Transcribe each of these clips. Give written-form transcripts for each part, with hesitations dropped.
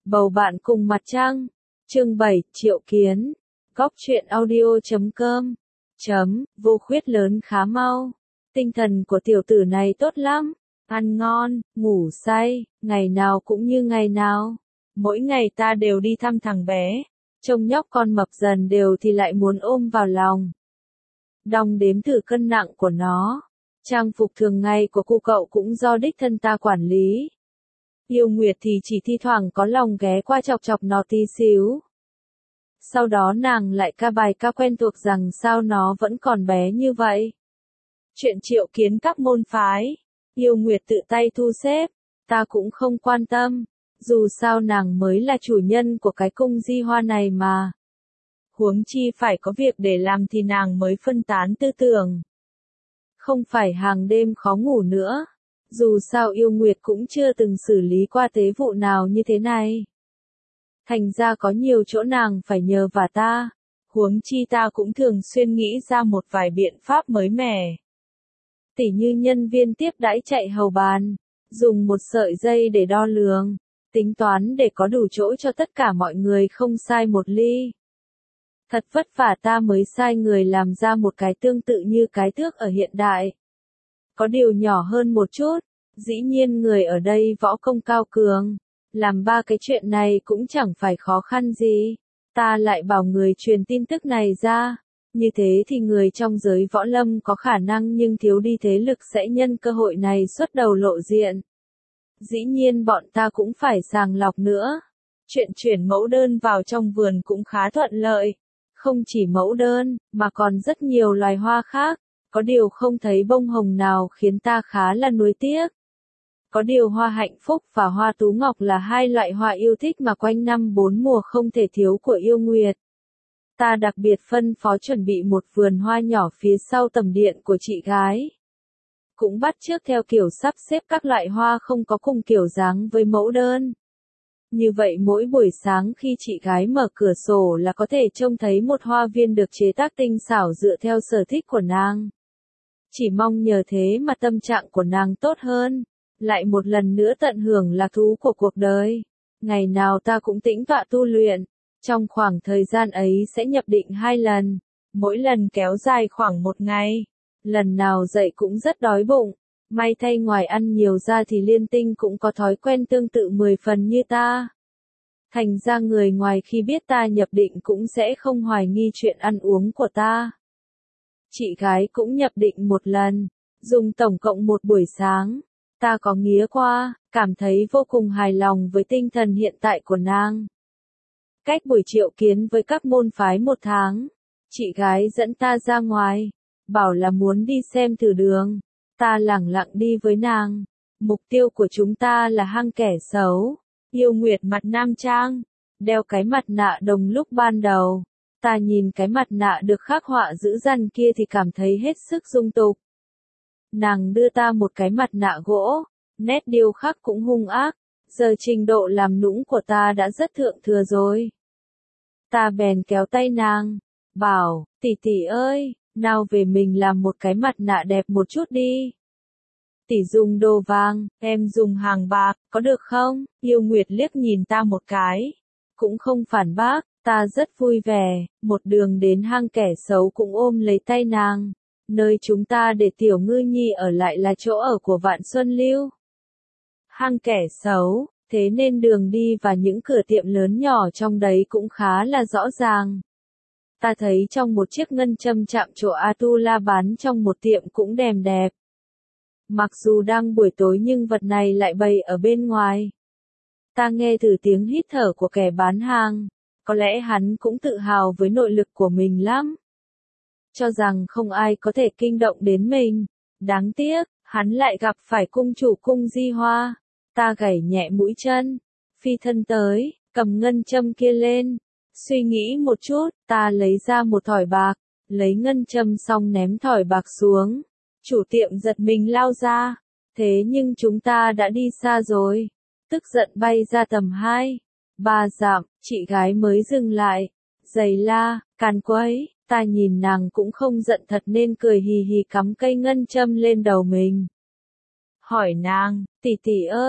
Bầu bạn cùng mặt trăng. Chương 7, Triệu Kiến. Góc truyện audio.com. Vô khuyết lớn khá mau. Tinh thần của tiểu tử này tốt lắm. Ăn ngon, ngủ say, ngày nào cũng như ngày nào. Mỗi ngày ta đều đi thăm thằng bé. Trông nhóc con mập dần đều thì lại muốn ôm vào lòng. Đong đếm thử cân nặng của nó. Trang phục thường ngày của cô cậu cũng do đích thân ta quản lý. Yêu Nguyệt thì chỉ thi thoảng có lòng ghé qua chọc chọc nó tí xíu. Sau đó nàng lại ca bài ca quen thuộc rằng sao nó vẫn còn bé như vậy. Chuyện triệu kiến các môn phái. Yêu Nguyệt tự tay thu xếp. Ta cũng không quan tâm. Dù sao nàng mới là chủ nhân của cái cung di hoa này mà. Huống chi phải có việc để làm thì nàng mới phân tán tư tưởng. Không phải hàng đêm khó ngủ nữa. Dù sao Yêu Nguyệt cũng chưa từng xử lý qua tế vụ nào như thế này. Thành ra có nhiều chỗ nàng phải nhờ vả ta. Huống chi ta cũng thường xuyên nghĩ ra một vài biện pháp mới mẻ. Tỉ như nhân viên tiếp đãi chạy hầu bàn. Dùng một sợi dây để đo lường. Tính toán để có đủ chỗ cho tất cả mọi người không sai một ly. Thật vất vả ta mới sai người làm ra một cái tương tự như cái thước ở hiện đại. Có điều nhỏ hơn một chút, dĩ nhiên người ở đây võ công cao cường. Làm ba cái chuyện này cũng chẳng phải khó khăn gì. Ta lại bảo người truyền tin tức này ra. Như thế thì người trong giới võ lâm có khả năng nhưng thiếu đi thế lực sẽ nhân cơ hội này xuất đầu lộ diện. Dĩ nhiên bọn ta cũng phải sàng lọc nữa. Chuyện chuyển mẫu đơn vào trong vườn cũng khá thuận lợi. Không chỉ mẫu đơn, mà còn rất nhiều loài hoa khác. Có điều không thấy bông hồng nào khiến ta khá là nuối tiếc. Có điều hoa hạnh phúc và hoa tú ngọc là hai loại hoa yêu thích mà quanh năm bốn mùa không thể thiếu của Yêu Nguyệt. Ta đặc biệt phân phó chuẩn bị một vườn hoa nhỏ phía sau tầm điện của chị gái. Cũng bắt chước theo kiểu sắp xếp các loại hoa không có cùng kiểu dáng với mẫu đơn. Như vậy mỗi buổi sáng khi chị gái mở cửa sổ là có thể trông thấy một hoa viên được chế tác tinh xảo dựa theo sở thích của nàng. Chỉ mong nhờ thế mà tâm trạng của nàng tốt hơn, lại một lần nữa tận hưởng lạc thú của cuộc đời. Ngày nào ta cũng tĩnh tọa tu luyện, trong khoảng thời gian ấy sẽ nhập định 2 lần, mỗi lần kéo dài khoảng 1 ngày. Lần nào dậy cũng rất đói bụng, may thay ngoài ăn nhiều ra thì Liên Tinh cũng có thói quen tương tự 10 phần như ta. Thành ra người ngoài khi biết ta nhập định cũng sẽ không hoài nghi chuyện ăn uống của ta. Chị gái cũng nhập định 1 lần, dùng tổng cộng 1 buổi sáng. Ta có nghía qua, cảm thấy vô cùng hài lòng với tinh thần hiện tại của nàng. Cách buổi triệu kiến với các môn phái 1 tháng, chị gái dẫn ta ra ngoài, bảo là muốn đi xem thử đường. Ta lẳng lặng đi với nàng. Mục tiêu của chúng ta là hang kẻ xấu. Yêu Nguyệt mặt nam trang, đeo cái mặt nạ đồng lúc ban đầu. Ta nhìn cái mặt nạ được khắc họa dữ dằn kia thì cảm thấy hết sức dung tục. Nàng đưa ta một cái mặt nạ gỗ, nét điêu khắc cũng hung ác. Giờ trình độ làm nũng của ta đã rất thượng thừa rồi. Ta bèn kéo tay nàng, bảo, tỷ tỷ ơi, nào về mình làm một cái mặt nạ đẹp một chút đi. Tỷ dùng đồ vàng, em dùng hàng bạc, có được không? Yêu Nguyệt liếc nhìn ta một cái, cũng không phản bác, ta rất vui vẻ, một đường đến hang kẻ xấu cũng ôm lấy tay nàng. Nơi chúng ta để Tiểu Ngư Nhi ở lại là chỗ ở của Vạn Xuân Lưu. Hang kẻ xấu, thế nên đường đi và những cửa tiệm lớn nhỏ trong đấy cũng khá là rõ ràng. Ta thấy trong một chiếc ngân châm chạm trổ Atula bán trong một tiệm cũng đẹp. Mặc dù đang buổi tối nhưng vật này lại bày ở bên ngoài. Ta nghe thử tiếng hít thở của kẻ bán hàng. Có lẽ hắn cũng tự hào với nội lực của mình lắm. Cho rằng không ai có thể kinh động đến mình. Đáng tiếc, hắn lại gặp phải cung chủ cung di hoa. Ta gảy nhẹ mũi chân, phi thân tới, cầm ngân châm kia lên. Suy nghĩ một chút, ta lấy ra một thỏi bạc, lấy ngân châm xong ném thỏi bạc xuống. Chủ tiệm giật mình lao ra. Thế nhưng chúng ta đã đi xa rồi. Tức giận bay ra tầm 2-3 dặm, chị gái mới dừng lại. Giày la, càn quấy, ta nhìn nàng cũng không giận thật nên cười hì hì cắm cây ngân châm lên đầu mình. Hỏi nàng, tỷ tỷ ơi,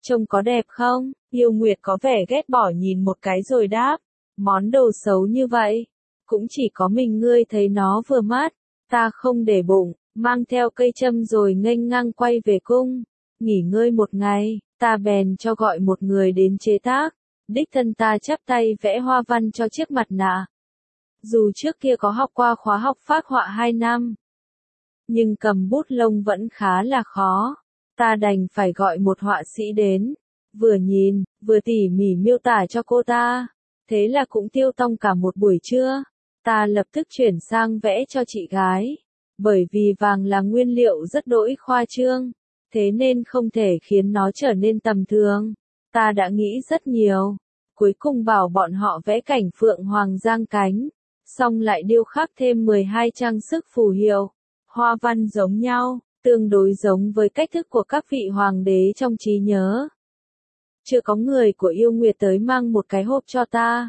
Trông có đẹp không? Yêu Nguyệt có vẻ ghét bỏ nhìn một cái rồi đáp. Món đồ xấu như vậy. Cũng chỉ có mình ngươi thấy nó vừa mắt. Ta không để bụng, mang theo cây châm rồi nghênh ngang quay về cung. Nghỉ ngơi một ngày, ta bèn cho gọi một người đến chế tác. Đích thân ta chắp tay vẽ hoa văn cho chiếc mặt nạ. Dù trước kia có học qua khóa học phác họa 2 năm, nhưng cầm bút lông vẫn khá là khó. Ta đành phải gọi một họa sĩ đến, vừa nhìn, vừa tỉ mỉ miêu tả cho cô ta. Thế là cũng tiêu tong cả một buổi trưa. Ta lập tức chuyển sang vẽ cho chị gái. Bởi vì vàng là nguyên liệu rất đỗi khoa trương, thế nên không thể khiến nó trở nên tầm thường. Ta đã nghĩ rất nhiều. Cuối cùng bảo bọn họ vẽ cảnh phượng hoàng giang cánh, xong lại điêu khắc thêm 12 trang sức phù hiệu. Hoa văn giống nhau, tương đối giống với cách thức của các vị hoàng đế trong trí nhớ. Chưa có người của Yêu Nguyệt tới mang một cái hộp cho ta.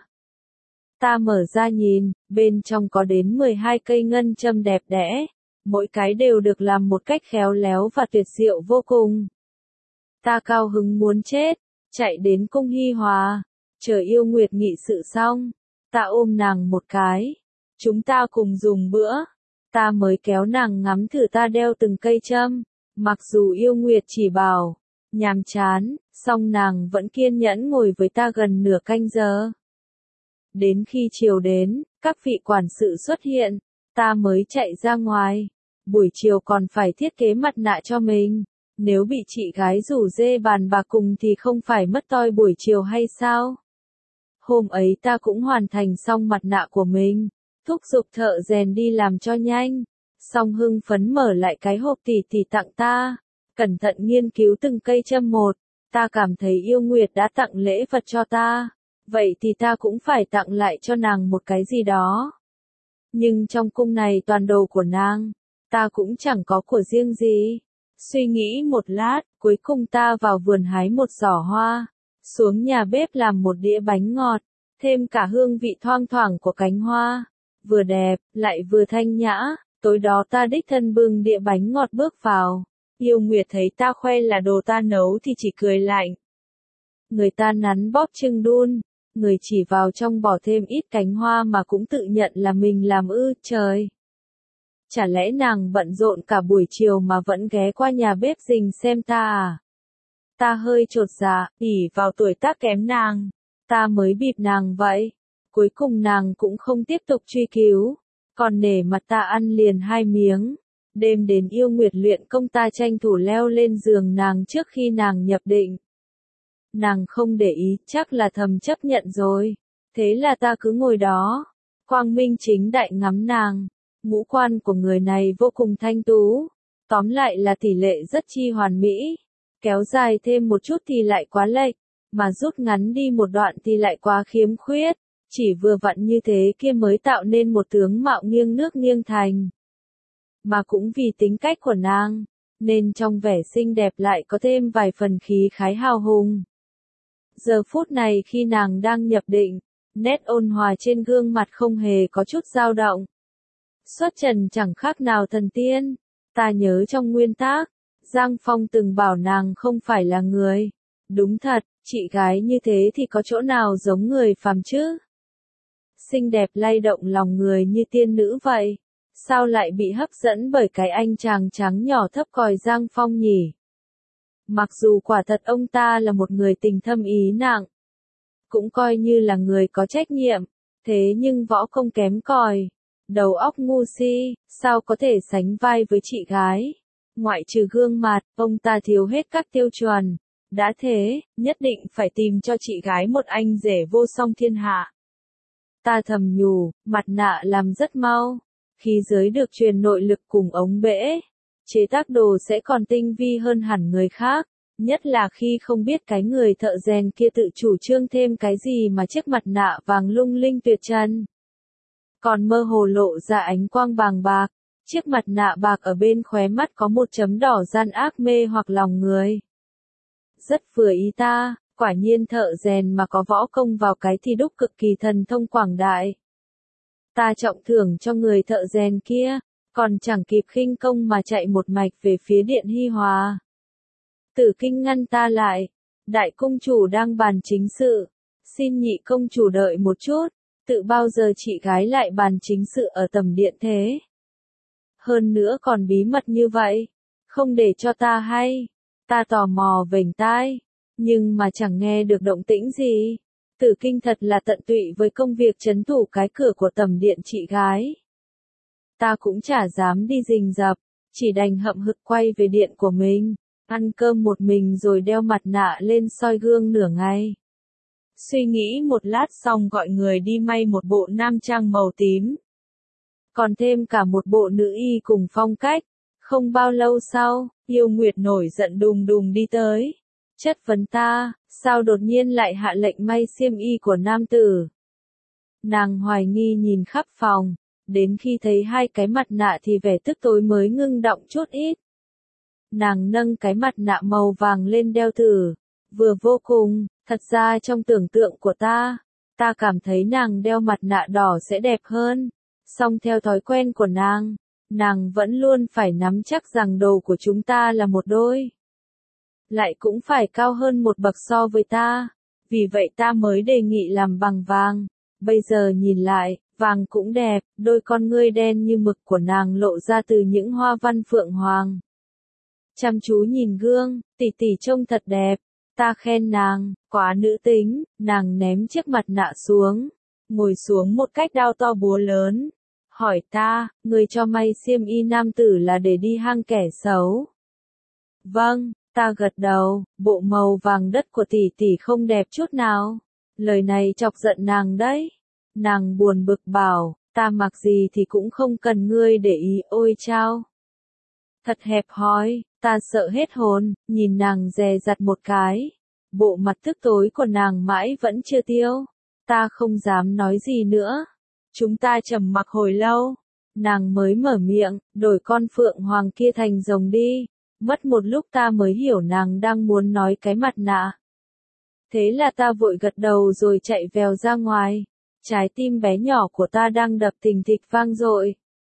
Ta mở ra nhìn, bên trong có đến 12 cây ngân châm đẹp đẽ, mỗi cái đều được làm một cách khéo léo và tuyệt diệu vô cùng. Ta cao hứng muốn chết, chạy đến cung Hi Hòa, chờ Yêu Nguyệt nghị sự xong, ta ôm nàng một cái, chúng ta cùng dùng bữa. Ta mới kéo nàng ngắm thử ta đeo từng cây châm, mặc dù Yêu Nguyệt chỉ bảo nhàm chán, song nàng vẫn kiên nhẫn ngồi với ta gần nửa canh giờ. Đến khi chiều đến, các vị quản sự xuất hiện, ta mới chạy ra ngoài. Buổi chiều còn phải thiết kế mặt nạ cho mình. Nếu bị chị gái rủ rê bàn bạc cùng thì không phải mất toi buổi chiều hay sao? Hôm ấy ta cũng hoàn thành xong mặt nạ của mình. Thúc giục thợ rèn đi làm cho nhanh. Xong hưng phấn mở lại cái hộp tỷ tỷ tặng ta. Cẩn thận nghiên cứu từng cây châm một. Ta cảm thấy Yêu Nguyệt đã tặng lễ vật cho ta. Vậy thì ta cũng phải tặng lại cho nàng một cái gì đó. Nhưng trong cung này toàn đồ của nàng, ta cũng chẳng có của riêng gì. Suy nghĩ một lát, cuối cùng ta vào vườn hái một giỏ hoa, xuống nhà bếp làm một đĩa bánh ngọt, thêm cả hương vị thoang thoảng của cánh hoa. Vừa đẹp, lại vừa thanh nhã, tối đó ta đích thân bưng đĩa bánh ngọt bước vào. Yêu Nguyệt thấy ta khoe là đồ ta nấu thì chỉ cười lạnh. Người ta nắn bóp trưng đun, người chỉ vào trong bỏ thêm ít cánh hoa mà cũng tự nhận là mình làm ư, trời. Chả lẽ nàng bận rộn cả buổi chiều mà vẫn ghé qua nhà bếp rình xem ta à? Ta hơi chột dạ, ỉ vào tuổi tác kém nàng. Ta mới bịp nàng vậy. Cuối cùng nàng cũng không tiếp tục truy cứu. Còn nể mặt ta ăn liền 2 miếng. Đêm đến Yêu Nguyệt luyện công ta tranh thủ leo lên giường nàng trước khi nàng nhập định. Nàng không để ý, chắc là thầm chấp nhận rồi. Thế là ta cứ ngồi đó, quang minh chính đại ngắm nàng. Ngũ quan của người này vô cùng thanh tú. Tóm lại là tỷ lệ rất chi hoàn mỹ. Kéo dài thêm một chút thì lại quá lệch, mà rút ngắn đi một đoạn thì lại quá khiếm khuyết. Chỉ vừa vặn như thế kia mới tạo nên một tướng mạo nghiêng nước nghiêng thành. Mà cũng vì tính cách của nàng, nên trong vẻ xinh đẹp lại có thêm vài phần khí khái hào hùng. Giờ phút này khi nàng đang nhập định, nét ôn hòa trên gương mặt không hề có chút dao động. Xuất trần chẳng khác nào thần tiên. Ta nhớ trong nguyên tác, Giang Phong từng bảo nàng không phải là người. Đúng thật, chị gái như thế thì có chỗ nào giống người phàm chứ? Xinh đẹp lay động lòng người như tiên nữ vậy. Sao lại bị hấp dẫn bởi cái anh chàng trắng nhỏ thấp còi Giang Phong nhỉ? Mặc dù quả thật ông ta là một người tình thâm ý nặng, cũng coi như là người có trách nhiệm, thế nhưng võ công kém còi, đầu óc ngu si, sao có thể sánh vai với chị gái? Ngoại trừ gương mặt, ông ta thiếu hết các tiêu chuẩn. Đã thế, nhất định phải tìm cho chị gái một anh rể vô song thiên hạ. Ta thầm nhủ, mặt nạ làm rất mau. Khí giới được truyền nội lực cùng ống bể, chế tác đồ sẽ còn tinh vi hơn hẳn người khác. Nhất là khi không biết cái người thợ rèn kia tự chủ trương thêm cái gì mà chiếc mặt nạ vàng lung linh tuyệt trần. Còn mơ hồ lộ ra ánh quang vàng bạc, chiếc mặt nạ bạc ở bên khóe mắt có một chấm đỏ gian ác mê hoặc lòng người. Rất vừa ý ta, quả nhiên thợ rèn mà có võ công vào cái thì đúc cực kỳ thần thông quảng đại. Ta trọng thưởng cho người thợ rèn kia, còn chẳng kịp khinh công mà chạy một mạch về phía điện Hi Hòa. Tử Kinh ngăn ta lại, Đại công chủ đang bàn chính sự. Xin nhị công chủ đợi một chút. Tự bao giờ chị gái lại bàn chính sự ở tầm điện thế? Hơn nữa còn bí mật như vậy. Không để cho ta hay. Ta tò mò vểnh tai. Nhưng mà chẳng nghe được động tĩnh gì. Tử Kinh thật là tận tụy với công việc trấn thủ cái cửa của tầm điện chị gái. Ta cũng chả dám đi rình rập. Chỉ đành hậm hực quay về điện của mình. Ăn cơm một mình rồi đeo mặt nạ lên soi gương nửa ngày. Suy nghĩ một lát xong gọi người đi may một bộ nam trang màu tím. Còn thêm cả một bộ nữ y cùng phong cách. Không bao lâu sau, Yêu Nguyệt nổi giận đùng đùng đi tới. Chất vấn ta, sao đột nhiên lại hạ lệnh may xiêm y của nam tử. Nàng hoài nghi nhìn khắp phòng. Đến khi thấy hai cái mặt nạ thì vẻ tức tối mới ngưng đọng chút ít. Nàng nâng cái mặt nạ màu vàng lên đeo thử. Vừa vô cùng, thật ra trong tưởng tượng của ta cảm thấy nàng đeo mặt nạ đỏ sẽ đẹp hơn. Song theo thói quen của nàng vẫn luôn phải nắm chắc rằng đồ của chúng ta là một đôi. Lại cũng phải cao hơn một bậc so với ta. Vì vậy ta mới đề nghị làm bằng vàng. Bây giờ nhìn lại, vàng cũng đẹp, đôi con ngươi đen như mực của nàng lộ ra từ những hoa văn phượng hoàng. Chăm chú nhìn gương, tỷ tỷ trông thật đẹp. Ta khen nàng, quá nữ tính, nàng ném chiếc mặt nạ xuống. Ngồi xuống một cách đao to búa lớn. Hỏi ta, người cho may xiêm y nam tử là để đi hang kẻ xấu. Vâng, ta gật đầu, bộ màu vàng đất của tỷ tỷ không đẹp chút nào. Lời này chọc giận nàng đấy. Nàng buồn bực bảo, ta mặc gì thì cũng không cần ngươi để ý ôi chao. Thật hẹp hòi, ta sợ hết hồn, nhìn nàng dè dặt một cái. Bộ mặt tức tối của nàng mãi vẫn chưa tiêu. Ta không dám nói gì nữa. Chúng ta trầm mặc hồi lâu. Nàng mới mở miệng, đổi con phượng hoàng kia thành rồng đi. Mất một lúc ta mới hiểu nàng đang muốn nói cái mặt nạ. Thế là ta vội gật đầu rồi chạy vèo ra ngoài. Trái tim bé nhỏ của ta đang đập thình thịch vang dội.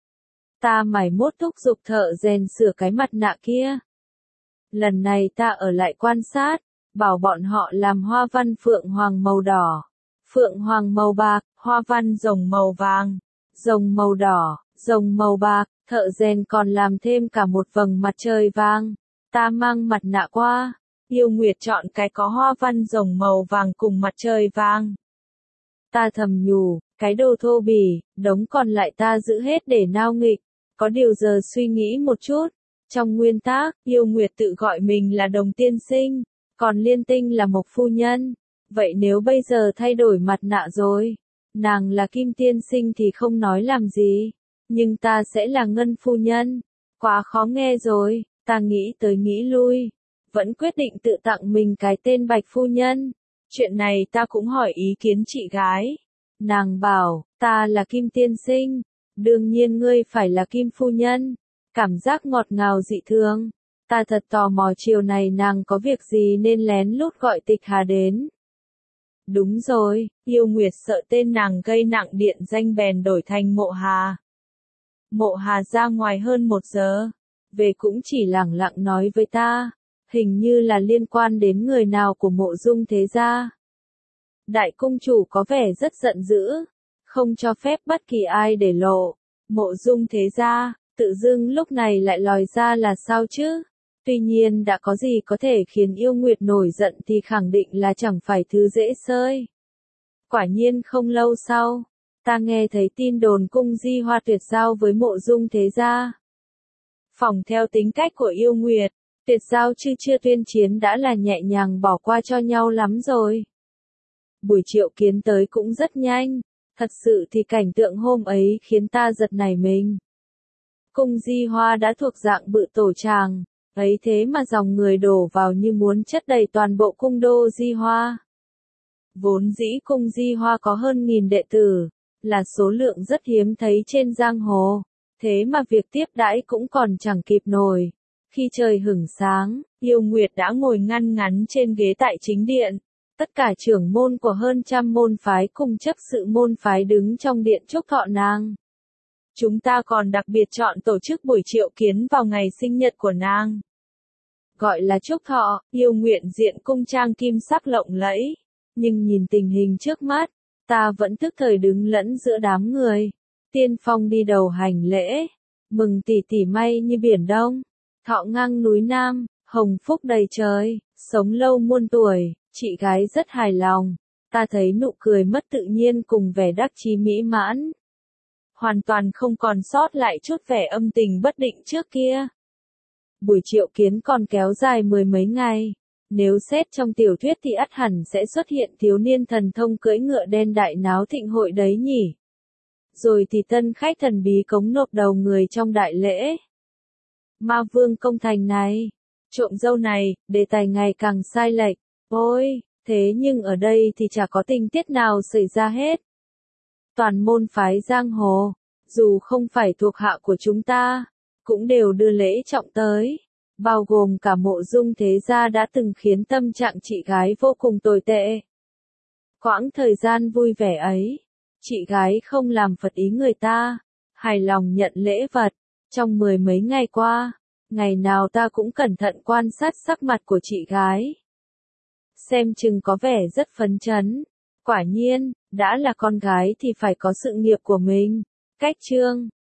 Ta mải mốt thúc giục thợ rèn sửa cái mặt nạ kia. Lần này ta ở lại quan sát, bảo bọn họ làm hoa văn phượng hoàng màu đỏ, phượng hoàng màu bạc, hoa văn rồng màu vàng, rồng màu đỏ, rồng màu bạc, thợ rèn còn làm thêm cả một vầng mặt trời vàng. Ta mang mặt nạ qua, Yêu Nguyệt chọn cái có hoa văn rồng màu vàng cùng mặt trời vàng. Ta thầm nhủ, cái đồ thô bỉ, đống còn lại ta giữ hết để nao nghịch. Có điều giờ suy nghĩ một chút. Trong nguyên tắc, Yêu Nguyệt tự gọi mình là Đồng Tiên Sinh, còn Liên Tinh là Mộc Phu Nhân. Vậy nếu bây giờ thay đổi mặt nạ rồi, nàng là Kim Tiên Sinh thì không nói làm gì, nhưng ta sẽ là Ngân Phu Nhân. Quá khó nghe rồi, ta nghĩ tới nghĩ lui, vẫn quyết định tự tặng mình cái tên Bạch Phu Nhân. Chuyện này ta cũng hỏi ý kiến chị gái. Nàng bảo, ta là Kim Tiên Sinh, đương nhiên ngươi phải là Kim Phu Nhân. Cảm giác ngọt ngào dị thường. Ta thật tò mò chiều này nàng có việc gì nên lén lút gọi Tịch Hà đến. Đúng rồi, Yêu Nguyệt sợ tên nàng gây nặng điện danh bèn đổi thành Mộ Hà. Mộ Hà ra ngoài hơn 1 giờ. Về cũng chỉ lẳng lặng nói với ta. Hình như là liên quan đến người nào của Mộ Dung Thế Gia. Đại công chủ có vẻ rất giận dữ. Không cho phép bất kỳ ai để lộ. Mộ Dung Thế Gia, tự dưng lúc này lại lòi ra là sao chứ? Tuy nhiên đã có gì có thể khiến Yêu Nguyệt nổi giận thì khẳng định là chẳng phải thứ dễ xơi. Quả nhiên không lâu sau, ta nghe thấy tin đồn Cung Di Hoa tuyệt giao với Mộ Dung Thế Gia. Phỏng theo tính cách của Yêu Nguyệt, tuyệt giao chưa tuyên chiến đã là nhẹ nhàng bỏ qua cho nhau lắm rồi. Buổi triệu kiến tới cũng rất nhanh, thật sự thì cảnh tượng hôm ấy khiến ta giật nảy mình. Cung Di Hoa đã thuộc dạng bự tổ tràng, ấy thế mà dòng người đổ vào như muốn chất đầy toàn bộ cung đô Di Hoa. Vốn dĩ cung Di Hoa có hơn 1000 đệ tử, là số lượng rất hiếm thấy trên giang hồ, thế mà việc tiếp đãi cũng còn chẳng kịp nổi. Khi trời hửng sáng, Yêu Nguyệt đã ngồi ngăn ngắn trên ghế tại chính điện. Tất cả trưởng môn của hơn 100 môn phái cùng chấp sự môn phái đứng trong điện chúc thọ nàng. Chúng ta còn đặc biệt chọn tổ chức buổi triệu kiến vào ngày sinh nhật của nàng. gọi là chúc thọ, yêu nguyện diện cung trang kim sắc lộng lẫy. Nhưng nhìn tình hình trước mắt, ta vẫn tức thời đứng lẫn giữa đám người. Tiên phong đi đầu hành lễ, mừng tỷ tỷ may như biển đông, thọ ngang núi Nam, hồng phúc đầy trời, sống lâu muôn tuổi, chị gái rất hài lòng. Ta thấy nụ cười mất tự nhiên cùng vẻ đắc chí mỹ mãn. Hoàn toàn không còn sót lại chút vẻ âm tình bất định trước kia. Buổi triệu kiến còn kéo dài 10 mấy ngày. Nếu xét trong tiểu thuyết thì ắt hẳn sẽ xuất hiện thiếu niên thần thông cưỡi ngựa đen đại náo thịnh hội đấy nhỉ. Rồi thì tân khách thần bí cống nộp đầu người trong đại lễ. Ma vương công thành này, trộm dâu này, đề tài ngày càng sai lệch. Ôi, thế nhưng ở đây thì chả có tình tiết nào xảy ra hết. Toàn môn phái giang hồ, dù không phải thuộc hạ của chúng ta, cũng đều đưa lễ trọng tới, bao gồm cả Mộ Dung thế gia đã từng khiến tâm trạng chị gái vô cùng tồi tệ. Quãng thời gian vui vẻ ấy, chị gái không làm phật ý người ta, hài lòng nhận lễ vật. Trong 10 mấy ngày qua, ngày nào ta cũng cẩn thận quan sát sắc mặt của chị gái. Xem chừng có vẻ rất phấn chấn. Quả nhiên, đã là con gái thì phải có sự nghiệp của mình. Cách chương